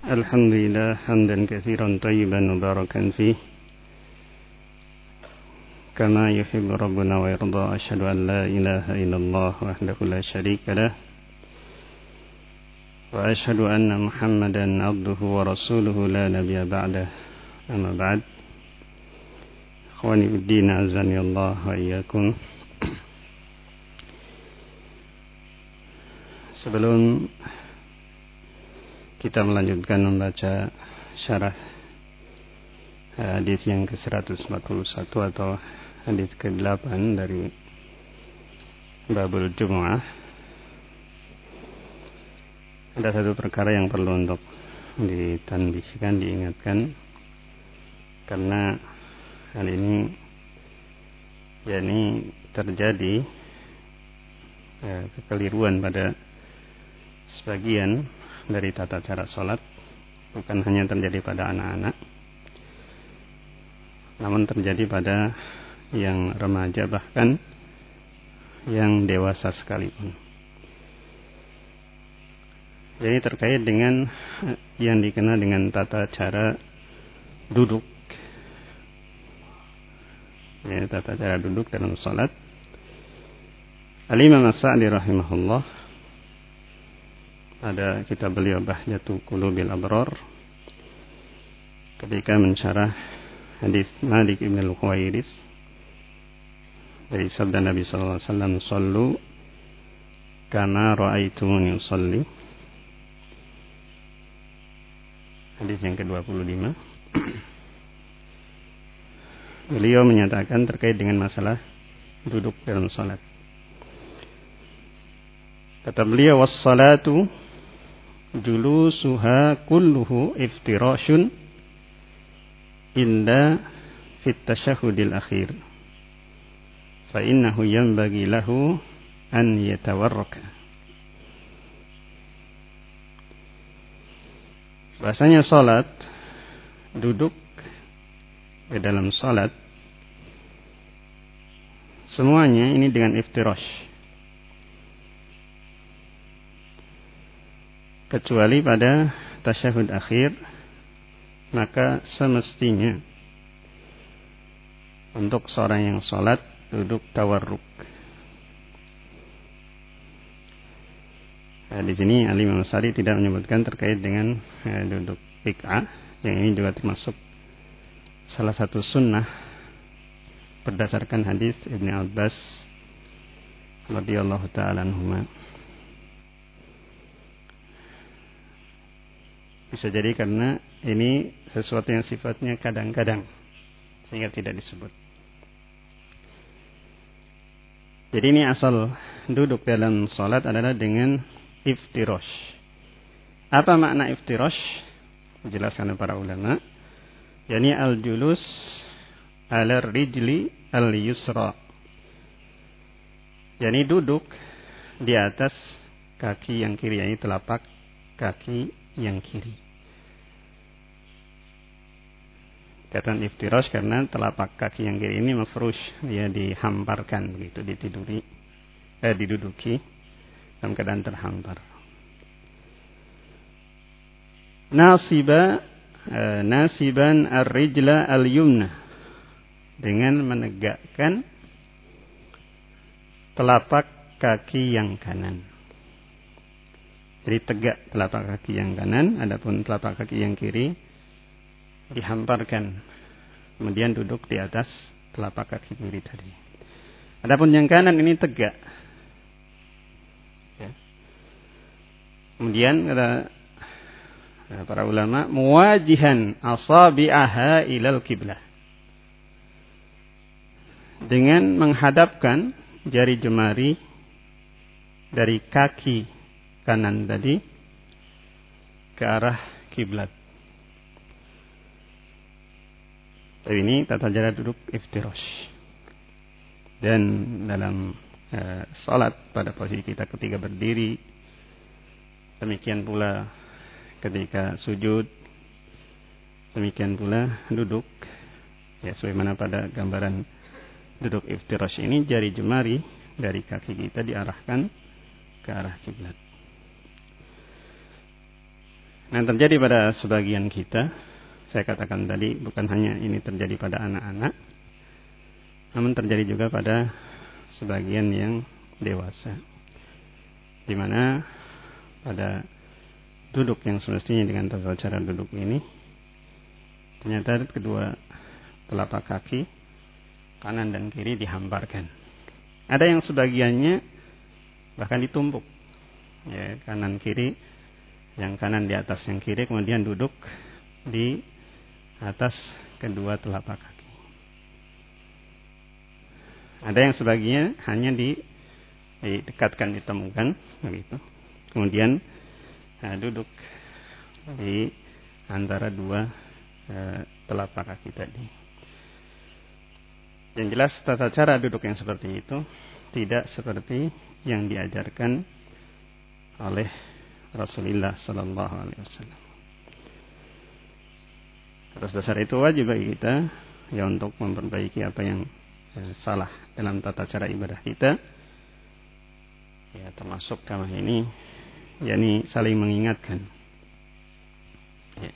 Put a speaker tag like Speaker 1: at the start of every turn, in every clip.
Speaker 1: الحمد لله حمدا كثيرا طيبا مباركا فيه كما يحب ربنا ويرضى. أشهد أن لا إله إلا الله وحده لا شريك له وأشهد أن محمدا عبده ورسوله لا نبي بعده. أما بعد، إخواني في الدين أعزني الله وإياكم. Sebelum kita melanjutkan membaca syarah hadis yang ke-141 atau hadis ke-8 dari Babul Jumu'ah, ada satu perkara yang perlu untuk ditanbihkan, diingatkan, karena hal ini terjadi kekeliruan pada sebagian dari tata cara sholat. Bukan hanya terjadi pada anak-anak, namun terjadi pada yang remaja, bahkan yang dewasa sekalipun. Jadi terkait dengan yang dikenal dengan tata cara duduk, tata cara duduk dalam sholat. Al-Imam As-Sa'di rahimahullah, ada kitab beliau Bahjatu Qulubil Abrar, ketika mensyarah hadis Malik ibn al-Khuwairis dari sabda Nabi sallallahu alaihi wasallam, "Shallu kama ra'aitumuni usalli." Hadis yang ke-25. Beliau menyatakan terkait dengan masalah duduk dalam salat. Kata beliau, "Was-salatu julusuha kulluhu iftirashun illa fit tasyahhudil akhir fa innahu yanbaghi lahu an yatawarraka." Bahasanya salat, duduk di dalam salat, semuanya ini dengan iftirash, kecuali pada tasyahud akhir, maka semestinya untuk seorang yang sholat duduk tawarruk. Di sini Al-Imam As-Sa'di tidak menyebutkan terkait dengan duduk iq'ah, yang ini juga termasuk salah satu sunnah berdasarkan hadis Ibnu Abbas radhiyallahu ta'ala anhuma. Bisa jadi karena ini sesuatu yang sifatnya kadang-kadang, sehingga tidak disebut. Jadi ini asal duduk dalam salat adalah dengan iftirash. Apa makna iftirash? Dijelaskan oleh para ulama, yakni al-julus ala rijli al-yusra, yakni duduk di atas kaki yang kiri, yakni telapak kaki yang kiri. Kata iftirash karena telapak kaki yang kiri ini mafrush, dia dihamparkan begitu, diduduki dalam keadaan terhampar. Nasiban ar-rijla al-yumna, dengan menegakkan telapak kaki yang kanan. Jadi tegak telapak kaki yang kanan, adapun telapak kaki yang kiri dihamparkan, kemudian duduk di atas telapak kaki kiri tadi. Adapun yang kanan ini tegak. Kemudian kata para ulama, muwajihan asabi'aha ilal qiblah, dengan menghadapkan jari jemari dari kaki kanan tadi ke arah kiblat. Tapi ini tata cara duduk iftirash. Dan dalam salat pada posisi kita ketika berdiri, demikian pula ketika sujud, demikian pula duduk, sebagaimana pada gambaran duduk iftirash ini, jari jemari dari kaki kita diarahkan ke arah kiblat. Nah, terjadi pada sebagian kita, saya katakan tadi bukan hanya ini terjadi pada anak-anak, namun terjadi juga pada sebagian yang dewasa, di mana pada duduk yang semestinya dengan tata cara duduk ini, ternyata kedua telapak kaki kanan dan kiri dihamparkan. Ada yang sebagiannya bahkan ditumpuk, ya, kanan kiri, yang kanan di atas yang kiri, kemudian duduk di atas kedua telapak kaki. Ada yang sebagiannya hanya didekatkan, ditemukan begitu, kemudian duduk di antara dua telapak kaki tadi. Yang jelas tata cara duduk yang seperti itu tidak seperti yang diajarkan oleh Rasulullah Sallallahu Alaihi Wasallam. Atas dasar itu wajib bagi kita ya untuk memperbaiki apa yang salah dalam tata cara ibadah kita. Ya, termasuk kama ini, yakni saling mengingatkan. Ya.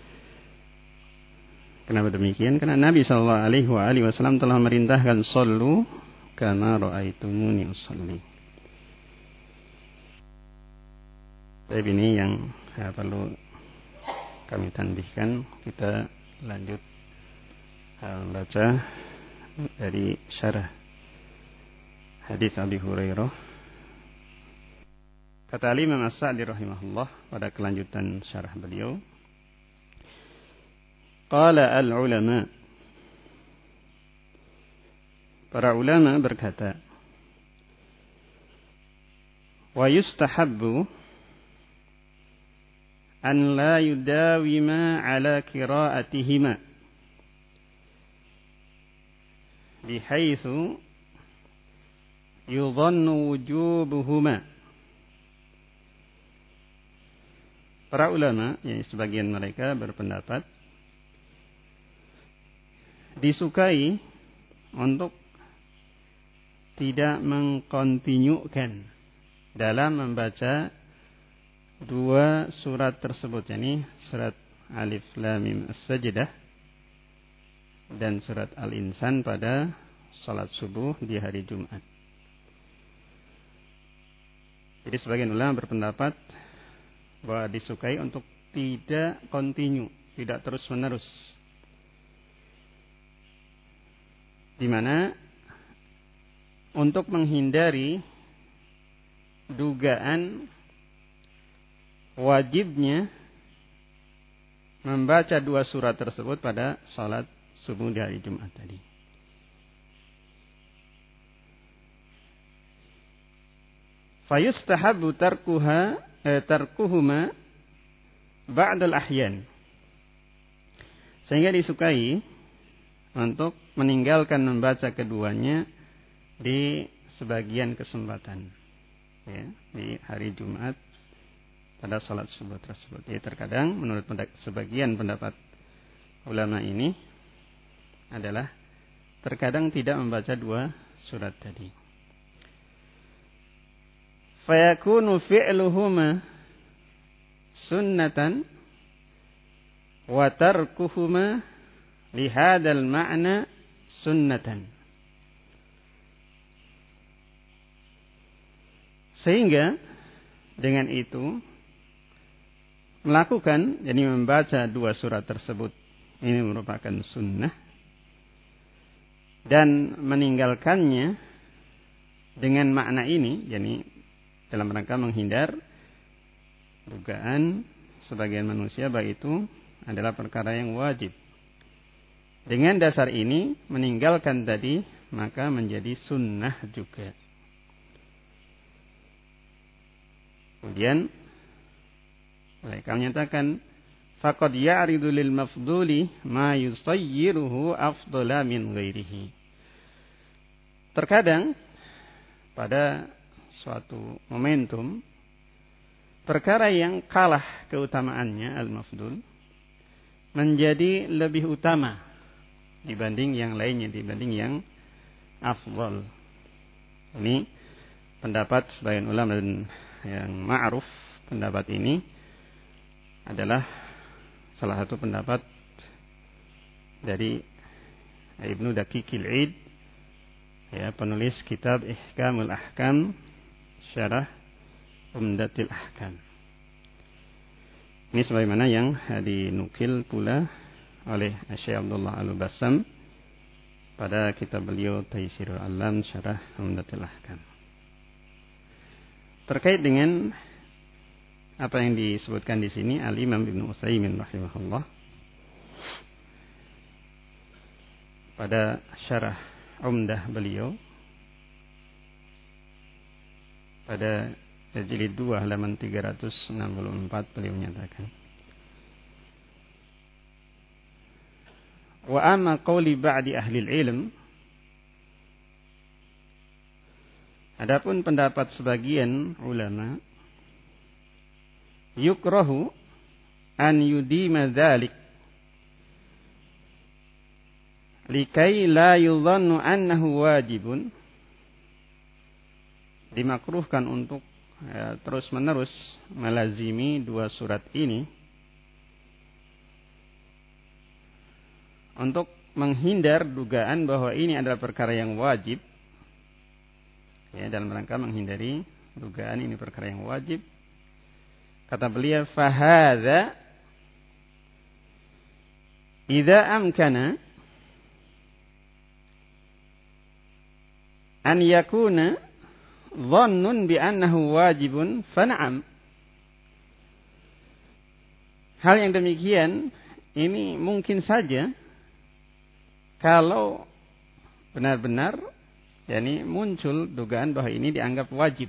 Speaker 1: Kenapa demikian? Karena Nabi Sallallahu Alaihi Wasallam telah merintahkan sallu kama ra'aitumuni usalli. Tapi ini yang perlu kami tanbihkan. Kita lanjut membaca dari syarah hadis Abi Hurairah. Kata Imam As-Sa'di rahimahullah pada kelanjutan syarah beliau, qala al-ulama, para ulama berkata, wa yustahabbu an la yudawima ala qira'atihima bihaitsu yudhannu wujubuhuma. Para ulama, yang sebagian mereka berpendapat disukai untuk tidak mengkontinyukan dalam membaca dua surat tersebut, yakni surat Alif Lam Mim As-Sajdah dan surat Al-Insan pada salat subuh di hari Jumat. Jadi sebagian ulama berpendapat bahwa disukai untuk tidak kontinu, tidak terus-menerus, di mana untuk menghindari dugaan wajibnya membaca dua surat tersebut pada salat subuh di hari Jumat tadi. Fayustahabu tarkuhuma ba'dal ahyan. Sehingga disukai untuk meninggalkan membaca keduanya di sebagian kesempatan, ya, di hari Jumat pada salat subuh tersebut. Ya, terkadang menurut sebagian pendapat ulama ini adalah terkadang tidak membaca dua surat tadi. Fayakunu fi'luhuma sunnatan wa tarkuhuma lihadal ma'na sunnatan. Sehingga dengan itu melakukan, yakni membaca dua surat tersebut, ini merupakan sunnah, dan meninggalkannya dengan makna ini, yakni dalam rangka menghindar dugaan sebagian manusia bahwa itu adalah perkara yang wajib. Dengan dasar ini meninggalkan tadi maka menjadi sunnah juga. Kemudian mereka menyatakan faqad ya'ridu lil mafduli ma yusayyiruhu afdala min ghairihi. Terkadang pada suatu momentum perkara yang kalah keutamaannya al-mafdul menjadi lebih utama dibanding yang lainnya, dibanding yang afdal. Ini pendapat sebagian ulama dan yang ma'ruf pendapat ini adalah salah satu pendapat dari Ibnu Daqiqil Id, ya, penulis kitab Ihkamul Ahkam Syarah Umdatil Ahkam. Ini sebagaimana yang dinukil pula oleh Syekh Abdullah Al-Bassam pada kitab beliau Taysirul Alam Syarah Umdatil Ahkam. Terkait dengan apa yang disebutkan di sini, Al-Imam Ibnu Utsaimin rahimahullah pada syarah Umdah beliau pada jilid 2 halaman 364 beliau menyatakan, wa amma qawli ba'di ahli ilm, adapun pendapat sebagian ulama, yukrahu an yudima dzalik likai la yudhannu annahu wajibun, dimakruhkan untuk terus-menerus melazimi dua surat ini untuk menghindar dugaan bahwa ini adalah perkara yang wajib, ya, dalam rangka menghindari dugaan ini perkara yang wajib. Kata beliau, fahadha idza amkana an yakuna dhannun bi annahu wajibun fan'am. Hal yang demikian ini mungkin saja kalau benar-benar yakni muncul dugaan bahwa ini dianggap wajib.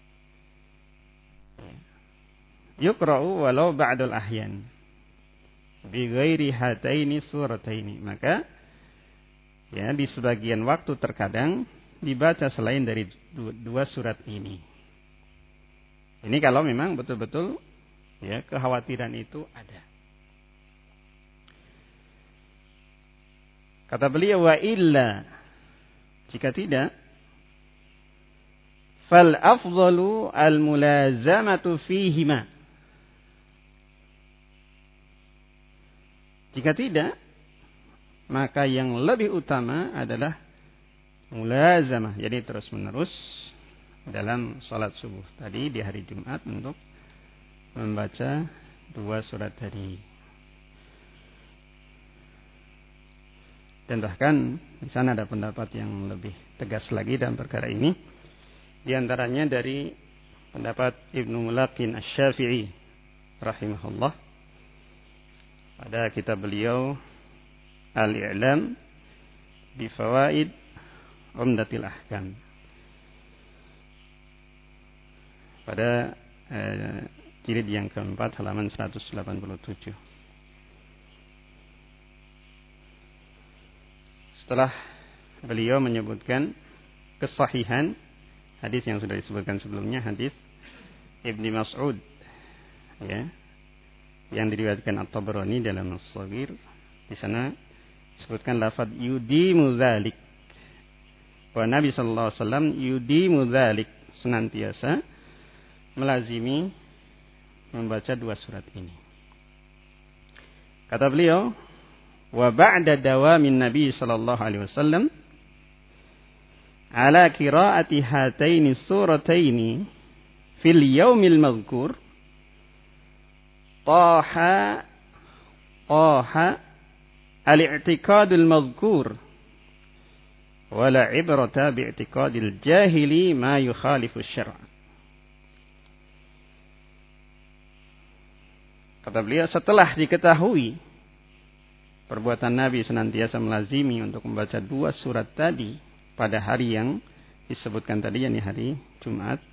Speaker 1: Yuqra'u walau ba'dal ahyan bi ghairi hataini surataini, maka ya di sebagian waktu terkadang dibaca selain dari dua surat ini. Ini kalau memang betul-betul ya kekhawatiran itu ada. Kata beliau, wa illa, jika tidak, fal afdalu al mulazamatu fihima. Jika tidak, maka yang lebih utama adalah mulazamah, jadi terus menerus dalam salat subuh tadi di hari Jumat untuk membaca dua surat tadi. Dan bahkan di sana ada pendapat yang lebih tegas lagi dalam perkara ini, di antaranya dari pendapat Ibnu Mulaqin Asy-Syafi'i rahimahullah pada kitab beliau Al-I'lam bi Fawaid Umdatil Ahkam pada jilid yang keempat halaman 187. Setelah beliau menyebutkan kesahihan hadis yang sudah disebutkan sebelumnya, hadis Ibnu Mas'ud, ya, yang diriwayatkan At-Tabarani dalam As-Shaghir, di sana disebutkan lafaz yudimu dzalik. Bahwa Nabi sallallahu alaihi wasallam yudimu dzalik, senantiasa melazimi membaca dua surat ini. Kata beliau, wa ba'da dawamin Nabi sallallahu alaihi wasallam ala qiraati hataini surataini fil yaumil mazkur taha al-i'tiqadul mazkur wala ibrata bi'tiqadil jahili ma yukhalifu syara'. Kata beliau, setelah diketahui perbuatan Nabi senantiasa melazimi untuk membaca dua surat tadi pada hari yang disebutkan tadi, yakni hari Jumat,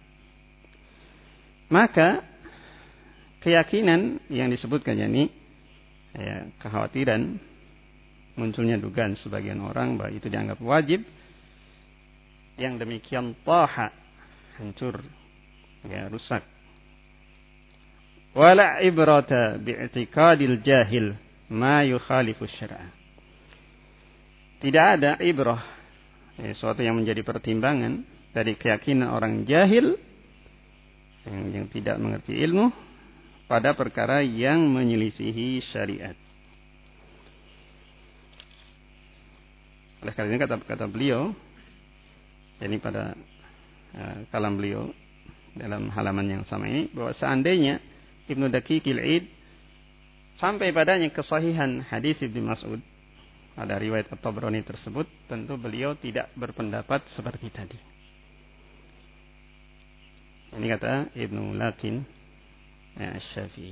Speaker 1: maka keyakinan yang disebutkan, yakni ya, kekhawatiran munculnya dugaan sebagian orang bahwa itu dianggap wajib, yang demikian taha, hancur, ya, rusak. Wala ibrata bi'tiqadil jahil ma yukhalifu syar'a. Tidak ada ibrah, sesuatu yang menjadi pertimbangan dari keyakinan orang jahil yang tidak mengerti ilmu, pada perkara yang menyelisihi syariat. Oleh karena ini kata beliau, yakni pada kalam beliau dalam halaman yang sama ini, bahwa seandainya Ibnu Daqiqil Id sampai padanya kesahihan hadis Ibnu Mas'ud, ada riwayat At-Tabrani tersebut, tentu beliau tidak berpendapat seperti tadi. Ini kata Ibnu Lakin Asy-Syafi'i.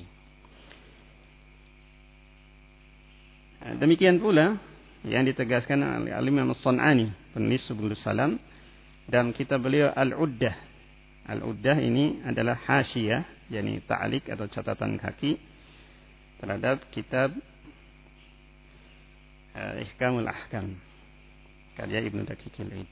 Speaker 1: Demikian pula yang ditegaskan oleh Al-Imam As-San'ani, penulis Subulus Salam, dalam kitab beliau Al-Uddah. Al-Uddah ini adalah hasyiyah, yakni ta'liq atau catatan kaki terhadap kitab Ihkamul Ahkam karya Ibnu Daqiqil Id.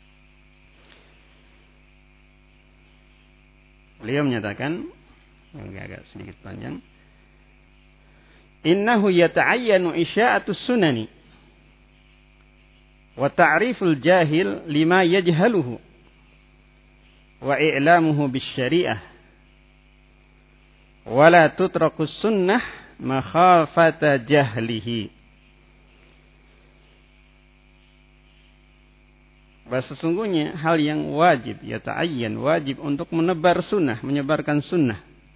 Speaker 1: Beliau menyatakan, yang agak sedikit panjang, innahu yata'ayyanu isya'atus sunani wa ta'riful jahil lima yajhaluhu wa i'lamuhu bisyari'ah wa la tutrakus sunnah makhafata jahlihi. Bahwa sesungguhnya hal yang wajib, yata'ayyan, wajib untuk menebar sunnah, menyebarkan sunnah,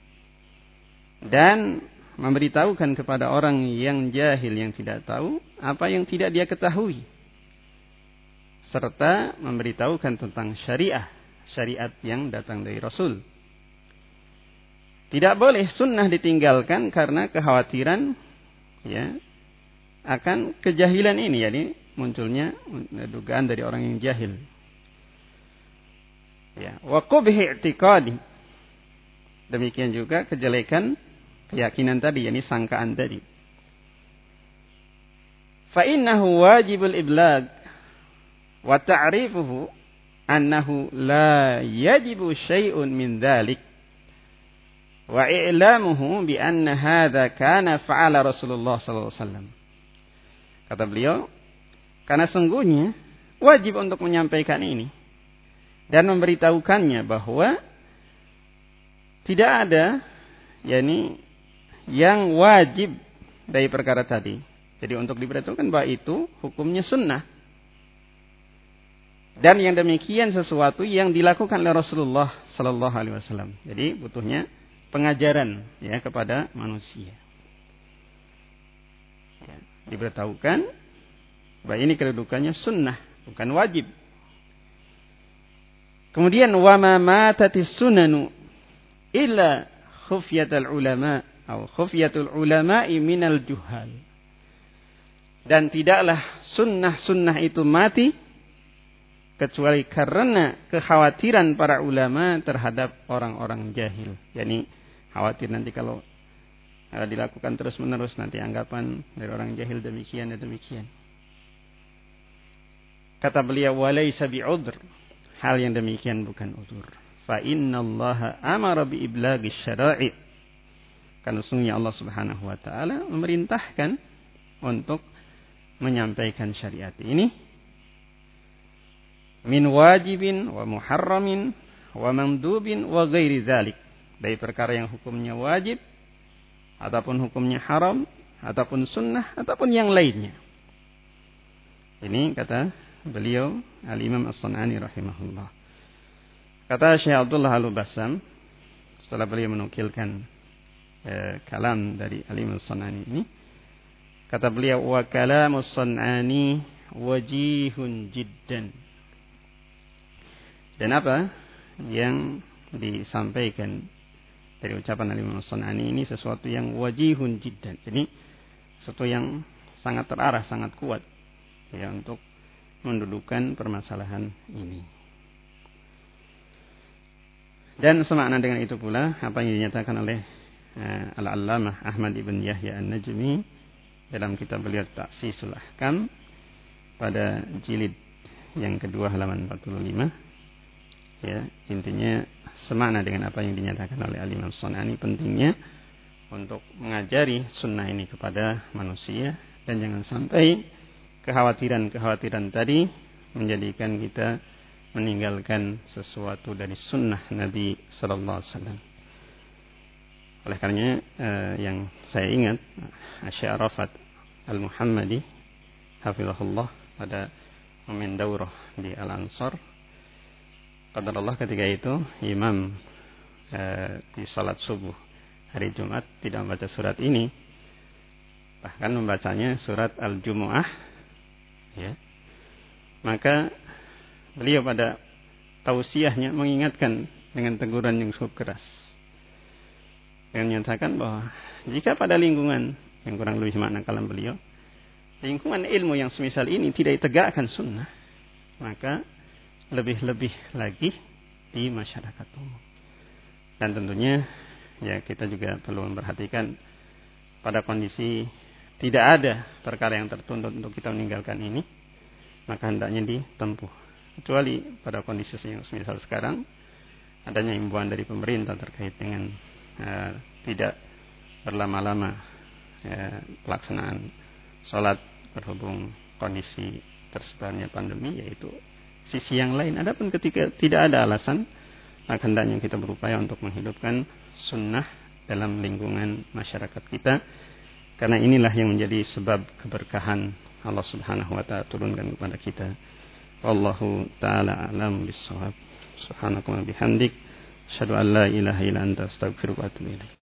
Speaker 1: dan memberitahukan kepada orang yang jahil, yang tidak tahu apa yang tidak dia ketahui, serta memberitahukan tentang syariat yang datang dari Rasul. Tidak boleh sunnah ditinggalkan karena kekhawatiran akan kejahilan ini, yakni munculnya dugaan dari orang yang jahil. Wa qubhi i'tiqadi, demikian juga kejelekan keyakinan tadi, yakni sangkaan tadi. Fa innahu wajibul iblag wa ta'rifuhu annahu la yajibu syai'un min dzalik wa i'lamuhu bi anna hadza kana fa'ala Rasulullah sallallahu alaihi wasallam. Kata beliau, karena sungguhnya wajib untuk menyampaikan ini dan memberitahukannya bahwa tidak ada yakni yang wajib dari perkara tadi. Jadi untuk diberitahukan bahwa itu hukumnya sunnah. Dan yang demikian sesuatu yang dilakukan oleh Rasulullah sallallahu alaihi wasallam. Jadi butuhnya pengajaran kepada manusia. Diberitahukan bahwa ini kedudukannya sunnah, bukan wajib. Kemudian wa ma matatis sunanu illa khufyatul ulama atau khufyatul ulama'i minal juhal. Dan tidaklah sunnah-sunnah itu mati kecuali karena kekhawatiran para ulama terhadap orang-orang jahil. Yani khawatir nanti kalau dilakukan terus-menerus nanti anggapan dari orang jahil demikian dan demikian. Kata beliau, walaysa bi'udhr, hal yang demikian bukan udzur. Fa innallaha amara bi iblagis syara'i, karena sungguhnya Allah Subhanahu wa taala memerintahkan untuk menyampaikan syariat ini, min wajibin wa muharramin wa mandubin wa ghairi dzalik, dari perkara yang hukumnya wajib ataupun hukumnya haram ataupun sunnah ataupun yang lainnya. Ini kata beliau Al-Imam As-San'ani rahimahullah. Kata Syekh Abdullah Al-Bassam setelah beliau menukilkan kalam dari Al-Imam As-San'ani ini, kata beliau, wa kalamus San'ani wajihun jiddan. Dan apa yang disampaikan dari ucapan Al-Imam As-San'ani ini sesuatu yang wajihun jiddan. Jadi sesuatu yang sangat terarah, sangat kuat untuk mendudukan permasalahan ini. Dan semakna dengan itu pula apa yang dinyatakan oleh Al-Allamah Ahmad ibn Yahya An-Najmi dalam kitab beliau Ta'sisul Ahkam pada jilid yang kedua halaman 45. Intinya semakna dengan apa yang dinyatakan oleh Al-Imam As-San'ani, pentingnya untuk mengajari sunnah ini kepada manusia dan jangan sampai kekhawatiran tadi menjadikan kita meninggalkan sesuatu dari sunnah Nabi sallallahu alaihi wasallam. Oleh karenanya yang saya ingat Syekh Arafat Al-Muhammadi hafizahullah pada momen daurah di Al-Ansar, qadarullah ketika itu imam di salat subuh hari Jumat tidak membaca surat ini, bahkan membacanya surat Al-Jumu'ah, ya. Maka beliau pada tausiahnya mengingatkan dengan teguran yang cukup keras, dengan menyatakan bahwa jika pada lingkungan yang kurang lebih makna kalam beliau, lingkungan ilmu yang semisal ini tidak ditegakkan sunnah, maka lebih-lebih lagi di masyarakat umum. Dan tentunya ya kita juga perlu memperhatikan pada kondisi tidak ada perkara yang tertuntut untuk kita meninggalkan ini, maka hendaknya ditempuh. Kecuali pada kondisi yang semisal sekarang, adanya himbauan dari pemerintah terkait dengan tidak berlama-lama pelaksanaan sholat berhubung kondisi tersebarnya pandemi, yaitu sisi yang lain. Adapun ketika tidak ada alasan, maka hendaknya kita berupaya untuk menghidupkan sunnah dalam lingkungan masyarakat kita, karena inilah yang menjadi sebab keberkahan Allah Subhanahu wa ta'ala turunkan kepada kita. Wallahu ta'ala a'lam bis-shawab. Subhanakallahumma bihamdik, asyhadu an la ilaha illa anta, astaghfiruka wa atubu ilaik.